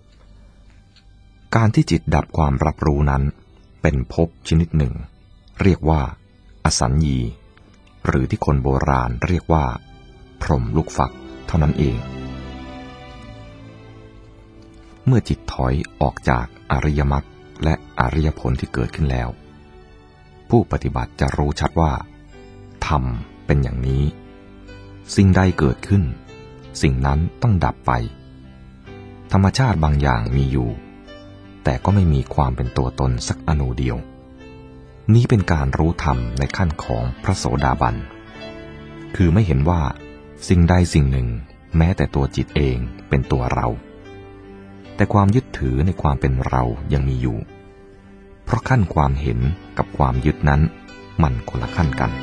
การที่จิตดับความรับรู้นั้นเป็นภพชนิดหนึ่งเรียกว่าอสัญญีหรือที่คนโบราณเรียกว่าพรหมลูกฟักเท่านั้นเองเมื่อจิตถอยออกจากอริยมรรคและอริยผลที่เกิดขึ้นแล้วผู้ปฏิบัติจะรู้ชัดว่าธรรมเป็นอย่างนี้สิ่งใดเกิดขึ้นสิ่งนั้นต้องดับไปธรรมชาติบางอย่างมีอยู่แต่ก็ไม่มีความเป็นตัวตนสักอนูเดียวนี้เป็นการรู้ธรรมในขั้นของพระโสดาบันคือไม่เห็นว่าสิ่งใดสิ่งหนึ่งแม้แต่ตัวจิตเองเป็นตัวเราแต่ความยึดถือในความเป็นเรายังมีอยู่เพราะขั้นความเห็นกับความยึดนั้นมันคนละขั้นกัน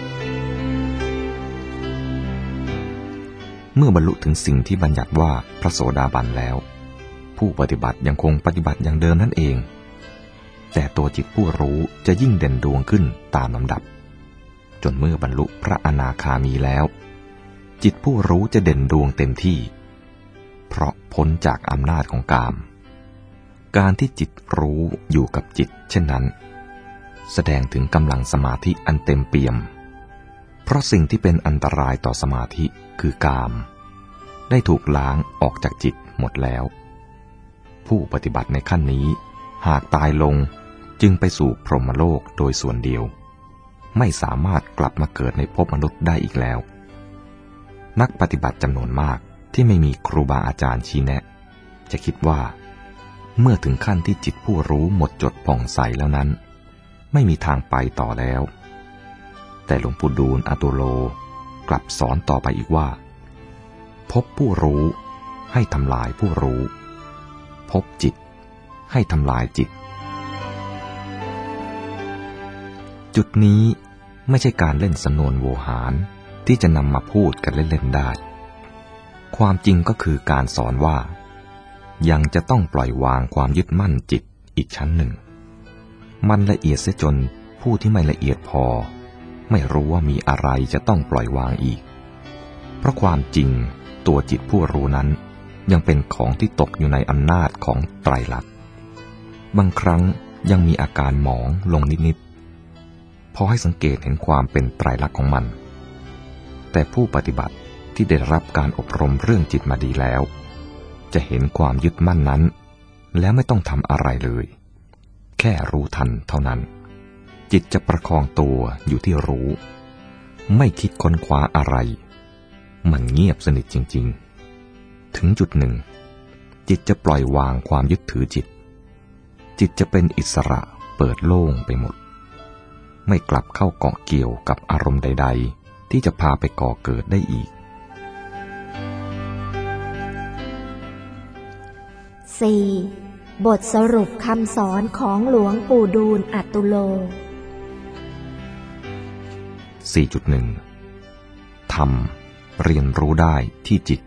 เมื่อบรรลุถึงสิ่งที่บัญญัติว่าพระโสดาบันแล้วผู้ปฏิบัติยังคงปฏิบัติอย่างเดิมนั่นเองแต่ตัวจิตผู้รู้จะยิ่งเด่นดวงขึ้นตามลำดับจนเมื่อบรรลุพระอนาคามีแล้วจิตผู้รู้จะเด่นดวงเต็มที่เพราะพ้นจากอำนาจของกามการที่จิตรู้อยู่กับจิตเช่นนั้นแสดงถึงกำลังสมาธิอันเต็มเปี่ยมเพราะสิ่งที่เป็นอันตรายต่อสมาธิคือกามได้ถูกล้างออกจากจิตหมดแล้วผู้ปฏิบัติในขั้นนี้หากตายลงจึงไปสู่พรหมโลกโดยส่วนเดียวไม่สามารถกลับมาเกิดในภพมนุษย์ได้อีกแล้วนักปฏิบัติจำนวนมากที่ไม่มีครูบาอาจารย์ชี้แนะจะคิดว่าเมื่อถึงขั้นที่จิตผู้รู้หมดจดผ่องใสแล้วนั้นไม่มีทางไปต่อแล้วแต่หลวงปู่ดูลย์อตุโลกลับสอนต่อไปอีกว่าพบผู้รู้ให้ทำลายผู้รู้พบจิตให้ทำลายจิตจุดนี้ไม่ใช่การเล่นสำนวนโวหารที่จะนำมาพูดกันเล่นๆได้ความจริงก็คือการสอนว่ายังจะต้องปล่อยวางความยึดมั่นจิตอีกชั้นหนึ่งมันละเอียดเสียจนผู้ที่ไม่ละเอียดพอไม่รู้ว่ามีอะไรจะต้องปล่อยวางอีกเพราะความจริงตัวจิตผู้รู้นั้นยังเป็นของที่ตกอยู่ในอำนาจของไตรลักษณ์บางครั้งยังมีอาการหมองลงนิดๆพอให้สังเกตเห็นความเป็นไตรลักษณ์ของมันแต่ผู้ปฏิบัติที่ได้รับการอบรมเรื่องจิตมาดีแล้วจะเห็นความยึดมั่นนั้นแล้วไม่ต้องทำอะไรเลยแค่รู้ทันเท่านั้นจิตจะประคองตัวอยู่ที่รู้ไม่คิดค้นคว้าอะไรมันเงียบสนิทจริงๆถึงจุดหนึ่งจิตจะปล่อยวางความยึดถือจิตจะเป็นอิสระเปิดโล่งไปหมดไม่กลับเข้าเกาะเกี่ยวกับอารมณ์ใดๆที่จะพาไปก่อเกิดได้อีก 4. บทสรุปคำสอนของหลวงปู่ดูลย์อตุโล 4.1 ธรรมเรียนรู้ได้ที่จิต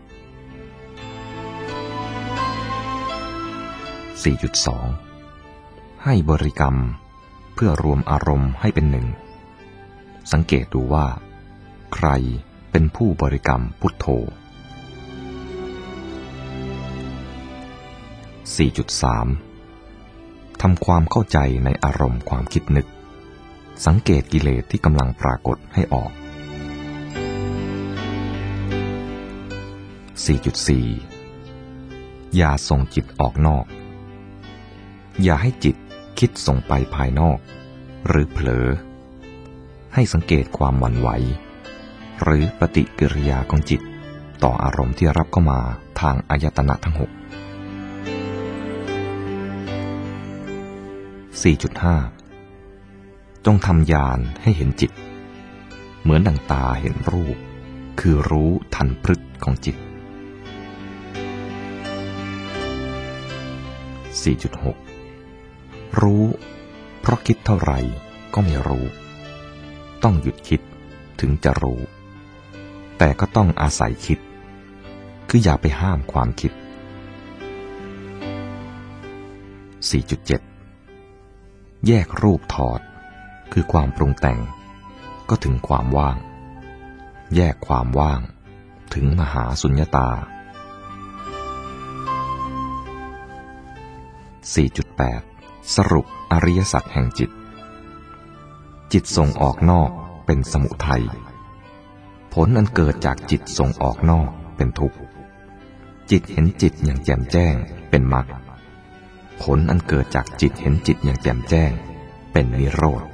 4.2 ให้บริกรรมเพื่อรวมอารมณ์ให้เป็นหนึ่งสังเกตดูว่าใครเป็นผู้บริกรรมพุทโธ 4.3 ทำความเข้าใจในอารมณ์ความคิดนึกสังเกตกิเลสที่กำลังปรากฏให้ออก 4.4 อย่าส่งจิตออกนอกอย่าให้จิตคิดส่งไปภายนอกหรือเผลอให้สังเกตความหวั่นไหวหรือปฏิกิริยาของจิตต่ออารมณ์ที่รับเข้ามาทางอายตนะทั้ง 6 4.5 จงทำญาณให้เห็นจิตเหมือนดั่งตาเห็นรูปคือรู้ทันพฤติของจิต 4.6 รู้เพราะคิดเท่าไหร่ก็ไม่รู้ต้องหยุดคิดถึงจะรู้แต่ก็ต้องอาศัยคิดคืออย่าไปห้ามความคิด 4.7 แยกรูปถอดคือความปรุงแต่งก็ถึงความว่างแยกความว่างถึงมหาสุญญตา 4.8 สรุปอริยสัจแห่งจิตจิตส่งออกนอกเป็นสมุทัยผลอันเกิดจากจิตส่งออกนอกเป็นทุกข์จิตเห็นจิตอย่างแจ่มแจ้งเป็นมรรคผลอันเกิดจากจิตเห็นจิตอย่างแจ่มแจ้งเป็นนิโรธ